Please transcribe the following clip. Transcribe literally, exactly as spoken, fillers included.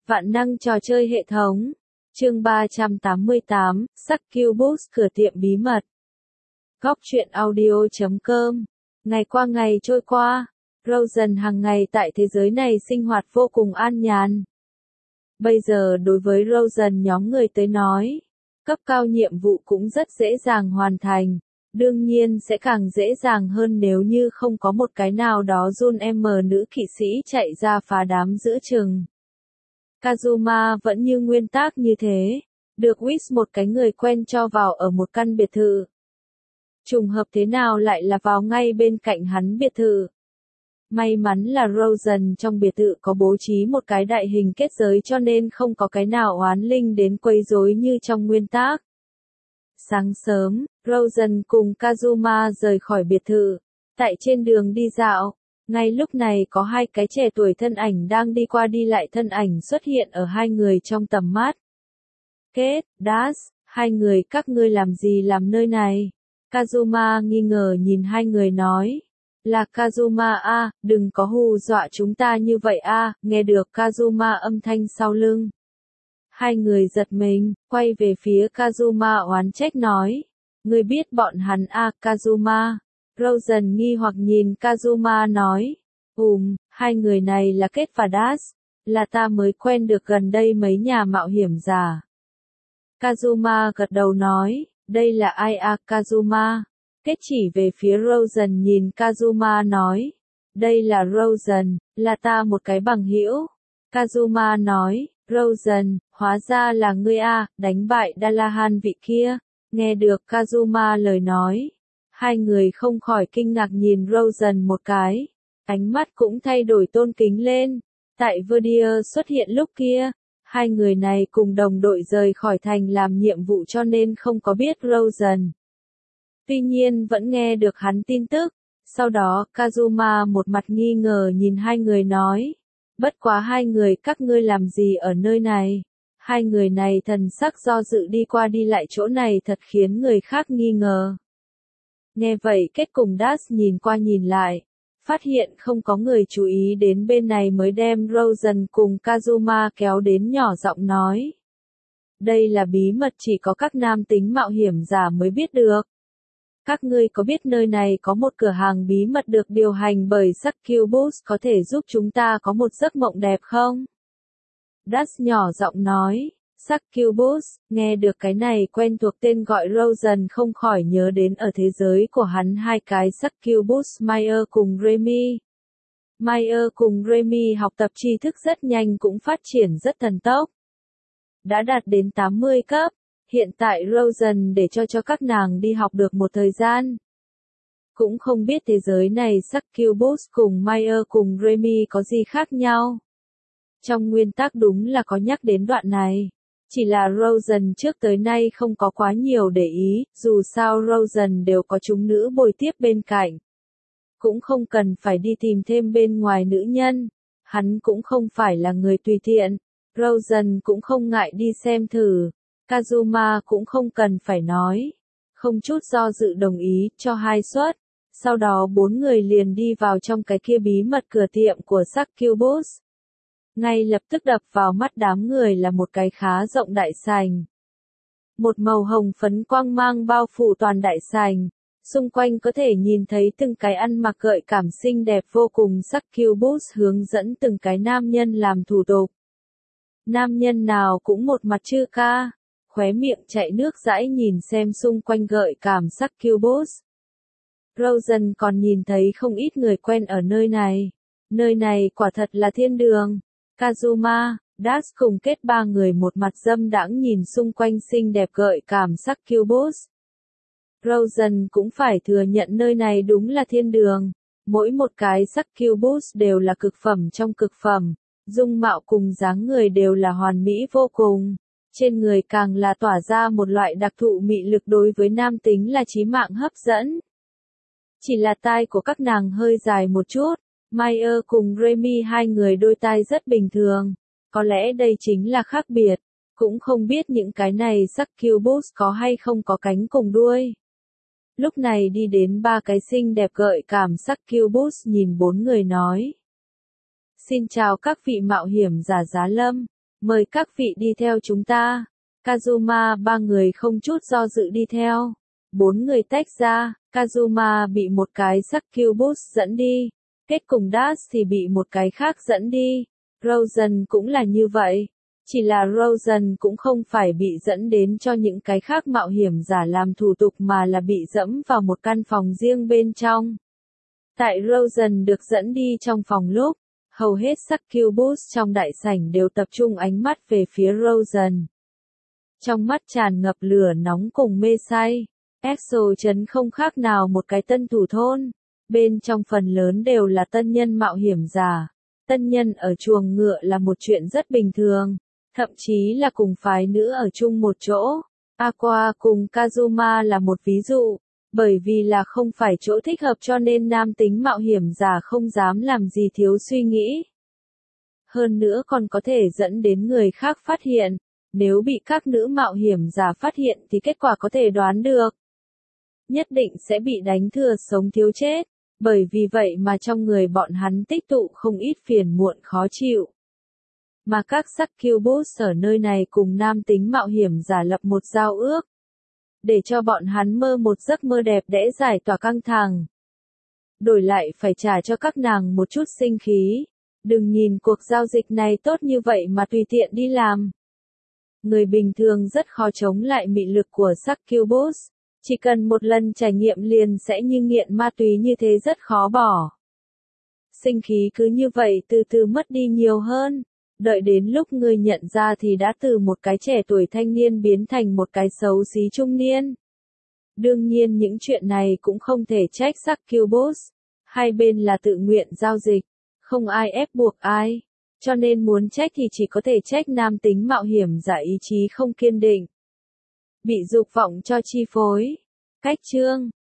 Vạn năng trò chơi hệ thống. Chương ba trăm tám mươi tám, Succubus cửa tiệm bí mật. Góc truyện audio chấm com. Ngày qua ngày trôi qua, Rosen hàng ngày tại thế giới này sinh hoạt vô cùng an nhàn. Bây giờ đối với Rosen nhóm người tới nói, cấp cao nhiệm vụ cũng rất dễ dàng hoàn thành. Đương nhiên sẽ càng dễ dàng hơn nếu như không có một cái nào đó Jun M nữ kỵ sĩ chạy ra phá đám giữa chừng. Kazuma vẫn như nguyên tắc như thế, được Whis một cái người quen cho vào ở một căn biệt thự. Trùng hợp thế nào lại là vào ngay bên cạnh hắn biệt thự. May mắn là Rosen trong biệt thự có bố trí một cái đại hình kết giới cho nên không có cái nào oán linh đến quấy rối như trong nguyên tắc. Sáng sớm, Rosen cùng Kazuma rời khỏi biệt thự. Tại trên đường đi dạo, ngay lúc này có hai cái trẻ tuổi thân ảnh đang đi qua đi lại, thân ảnh xuất hiện ở hai người trong tầm mắt. Kết, Das, hai người các ngươi làm gì làm nơi này? Kazuma nghi ngờ nhìn hai người nói. Là Kazuma a, đừng có hù dọa chúng ta như vậy a, nghe được Kazuma âm thanh sau lưng. Hai người giật mình, quay về phía Kazuma oán trách nói. Ngươi biết bọn hắn a, Kazuma. Rosen nghi hoặc nhìn Kazuma nói. Ừm, hai người này là Kết và Das, là ta mới quen được gần đây mấy nhà mạo hiểm giả. Kazuma gật đầu nói, đây là ai a, Kazuma? Kết chỉ về phía Rosen nhìn Kazuma nói. Đây là Rosen, là ta một cái bằng hữu. Kazuma nói, Rosen, hóa ra là ngươi a, đánh bại Dalahan vị kia. Nghe được Kazuma lời nói, hai người không khỏi kinh ngạc nhìn Rosen một cái. Ánh mắt cũng thay đổi tôn kính lên. Tại Verdier xuất hiện lúc kia, hai người này cùng đồng đội rời khỏi thành làm nhiệm vụ cho nên không có biết Rosen. Tuy nhiên vẫn nghe được hắn tin tức. Sau đó Kazuma một mặt nghi ngờ nhìn hai người nói. Bất quá hai người các ngươi làm gì ở nơi này? Hai người này thần sắc do dự đi qua đi lại chỗ này thật khiến người khác nghi ngờ. Nghe vậy Kết cùng Das nhìn qua nhìn lại. Phát hiện không có người chú ý đến bên này mới đem Rosen cùng Kazuma kéo đến nhỏ giọng nói. Đây là bí mật chỉ có các nam tính mạo hiểm giả mới biết được. Các ngươi có biết nơi này có một cửa hàng bí mật được điều hành bởi Succubus có thể giúp chúng ta có một giấc mộng đẹp không? Das nhỏ giọng nói. Succubus, nghe được cái này quen thuộc tên gọi Rosen không khỏi nhớ đến ở thế giới của hắn hai cái Succubus Meyer cùng Remy. Meyer cùng Remy học tập tri thức rất nhanh cũng phát triển rất thần tốc. Đã đạt đến tám mươi cấp, hiện tại Rosen để cho cho các nàng đi học được một thời gian. Cũng không biết thế giới này Succubus cùng Meyer cùng Remy có gì khác nhau. Trong nguyên tắc đúng là có nhắc đến đoạn này. Chỉ là Rosen trước tới nay không có quá nhiều để ý, dù sao Rosen đều có chúng nữ bồi tiếp bên cạnh. Cũng không cần phải đi tìm thêm bên ngoài nữ nhân. Hắn cũng không phải là người tùy tiện. Rosen cũng không ngại đi xem thử. Kazuma cũng không cần phải nói. Không chút do dự đồng ý cho hai suất. Sau đó bốn người liền đi vào trong cái kia bí mật cửa tiệm của Succubus. Ngay lập tức đập vào mắt đám người là một cái khá rộng đại sảnh. Một màu hồng phấn quang mang bao phủ toàn đại sảnh. Xung quanh có thể nhìn thấy từng cái ăn mặc gợi cảm xinh đẹp vô cùng. Succubus hướng dẫn từng cái nam nhân làm thủ tục. Nam nhân nào cũng một mặt chư ca. Khóe miệng chảy nước dãi nhìn xem xung quanh gợi cảm Succubus. Rosen còn nhìn thấy không ít người quen ở nơi này. Nơi này quả thật là thiên đường. Kazuma, Das cùng Kết ba người một mặt dâm đãng nhìn xung quanh xinh đẹp gợi cảm Succubus. Rosen cũng phải thừa nhận nơi này đúng là thiên đường. Mỗi một cái Succubus đều là cực phẩm trong cực phẩm. Dung mạo cùng dáng người đều là hoàn mỹ vô cùng. Trên người càng là tỏa ra một loại đặc thù mị lực đối với nam tính là chí mạng hấp dẫn. Chỉ là tai của các nàng hơi dài một chút. Meyer cùng Remy hai người đôi tai rất bình thường. Có lẽ đây chính là khác biệt. Cũng không biết những cái này Succubus có hay không có cánh cùng đuôi. Lúc này đi đến ba cái xinh đẹp gợi cảm Succubus nhìn bốn người nói. Xin chào các vị mạo hiểm giả Giá Lâm. Mời các vị đi theo chúng ta. Kazuma ba người không chút do dự đi theo. Bốn người tách ra, Kazuma bị một cái Succubus dẫn đi. Kết cùng Dash thì bị một cái khác dẫn đi. Rosen cũng là như vậy. Chỉ là Rosen cũng không phải bị dẫn đến cho những cái khác mạo hiểm giả làm thủ tục mà là bị dẫm vào một căn phòng riêng bên trong. Tại Rosen được dẫn đi trong phòng lúc, hầu hết Succubus trong đại sảnh đều tập trung ánh mắt về phía Rosen. Trong mắt tràn ngập lửa nóng cùng mê say. Exo chấn không khác nào một cái tân thủ thôn. Bên trong phần lớn đều là tân nhân mạo hiểm giả. Tân nhân ở chuồng ngựa là một chuyện rất bình thường. Thậm chí là cùng phái nữ ở chung một chỗ. Aqua cùng Kazuma là một ví dụ. Bởi vì là không phải chỗ thích hợp cho nên nam tính mạo hiểm giả không dám làm gì thiếu suy nghĩ. Hơn nữa còn có thể dẫn đến người khác phát hiện. Nếu bị các nữ mạo hiểm giả phát hiện thì kết quả có thể đoán được. Nhất định sẽ bị đánh thừa sống thiếu chết. Bởi vì vậy mà trong người bọn hắn tích tụ không ít phiền muộn khó chịu. Mà các Succubus ở nơi này cùng nam tính mạo hiểm giả lập một giao ước. Để cho bọn hắn mơ một giấc mơ đẹp đẽ giải tỏa căng thẳng. Đổi lại phải trả cho các nàng một chút sinh khí. Đừng nhìn cuộc giao dịch này tốt như vậy mà tùy tiện đi làm. Người bình thường rất khó chống lại mị lực của Succubus. Chỉ cần một lần trải nghiệm liền sẽ như nghiện ma túy như thế rất khó bỏ. Sinh khí cứ như vậy từ từ mất đi nhiều hơn. Đợi đến lúc ngươi nhận ra thì đã từ một cái trẻ tuổi thanh niên biến thành một cái xấu xí trung niên. Đương nhiên những chuyện này cũng không thể trách Succubus. Hai bên là tự nguyện giao dịch. Không ai ép buộc ai. Cho nên muốn trách thì chỉ có thể trách nam tính mạo hiểm giả ý chí không kiên định. Bị dục vọng cho chi phối. Cách chương